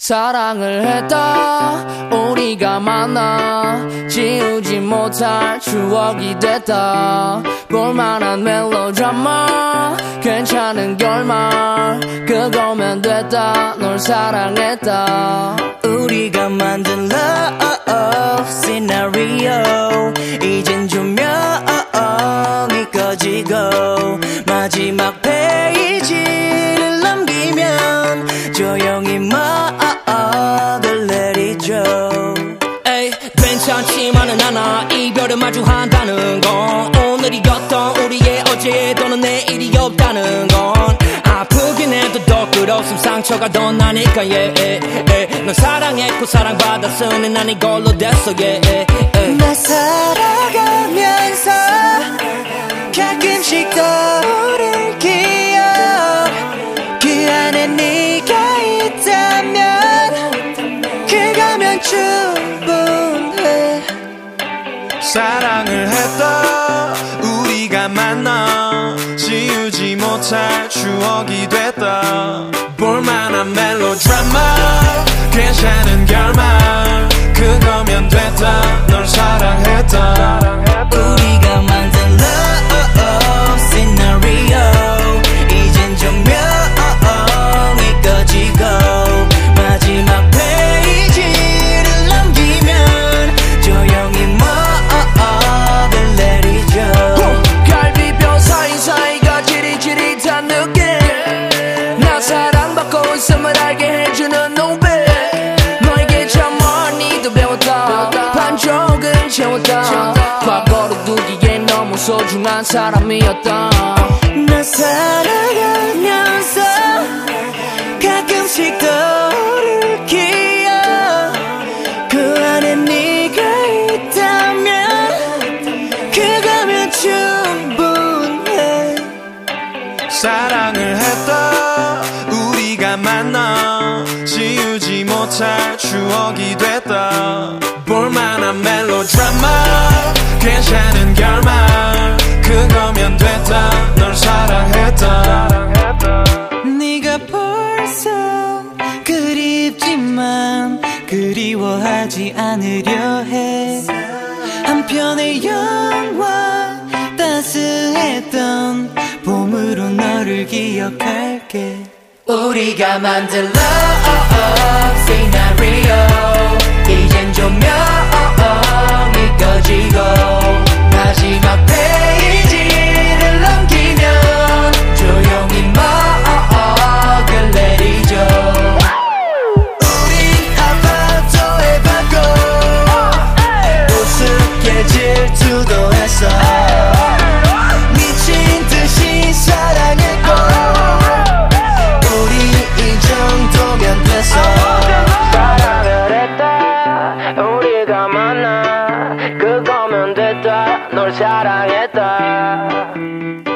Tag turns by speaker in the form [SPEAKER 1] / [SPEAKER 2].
[SPEAKER 1] 사랑을 했다 우리가 만나 지우지 못할 추억이 됐다 볼만한 멜로드라마 괜찮은 결말 그거면 됐다 널 사랑했다
[SPEAKER 2] 우리가 만든 love scenario 이젠 조명이 꺼지고 마지막 페이지를 넘기면 조용히 막을 내리죠.
[SPEAKER 3] 에이 괜찮지만은 않아 이별을 마주한다는 건 오늘이었던 우리의 어제 또는 내일이 없다는 건 아프긴 해도 더 끝없음 상처가 더 나니까 넌 사랑했고 사랑받았으니 난 이걸로 됐어
[SPEAKER 2] 나 살아가면서 가끔씩 떠오를 기억 그 안에 네가 있다면 그거면 충분해
[SPEAKER 4] 사랑을 했다 우리가 만나 지우지 못할 추억이 됐다 볼만한 멜로드라마 괜찮은 결말 그거면 됐다 널 사랑했다
[SPEAKER 2] 우리가 만든 love scenario 이젠 조명이 꺼지고 마지막 페이지를 넘기면 조용히 막을 내리죠.
[SPEAKER 1] 갈비뼈 사이사이가 지릿지릿한 느낌 나 사랑받고 있음을 알게 해주는 노래 너에게 참 많이도 배웠다 반쪽은 채웠다 과거로 두기엔 너무 소중한 사람이었다
[SPEAKER 2] 나 살아가면서 가끔씩 떠오를 기억 그 안에 네가 있다면 그거면 충분해
[SPEAKER 4] 사랑을 했다 우리가 만나 지우지 못할 추억이 됐다 볼만한 멜로드라마 괜찮은 결말 그거면 됐다 널 사랑했다
[SPEAKER 2] 네가 벌써 그립지만 그리워하지 않으려 해 한편의 영화 따스했던 봄으로 너를 기억할게
[SPEAKER 1] 우리가 만든 love scenario 이젠 조명이 꺼지고 마지막 페이지를 넘기면 조용히 막을 내리죠
[SPEAKER 4] 우린 아파트에 받고
[SPEAKER 2] 우습게 질투도 했어
[SPEAKER 4] 미친 듯이 사랑했고
[SPEAKER 2] 우리 이 정도면 됐어
[SPEAKER 3] 사랑을 했다 우리가 만나 그거면 됐다 널 사랑했다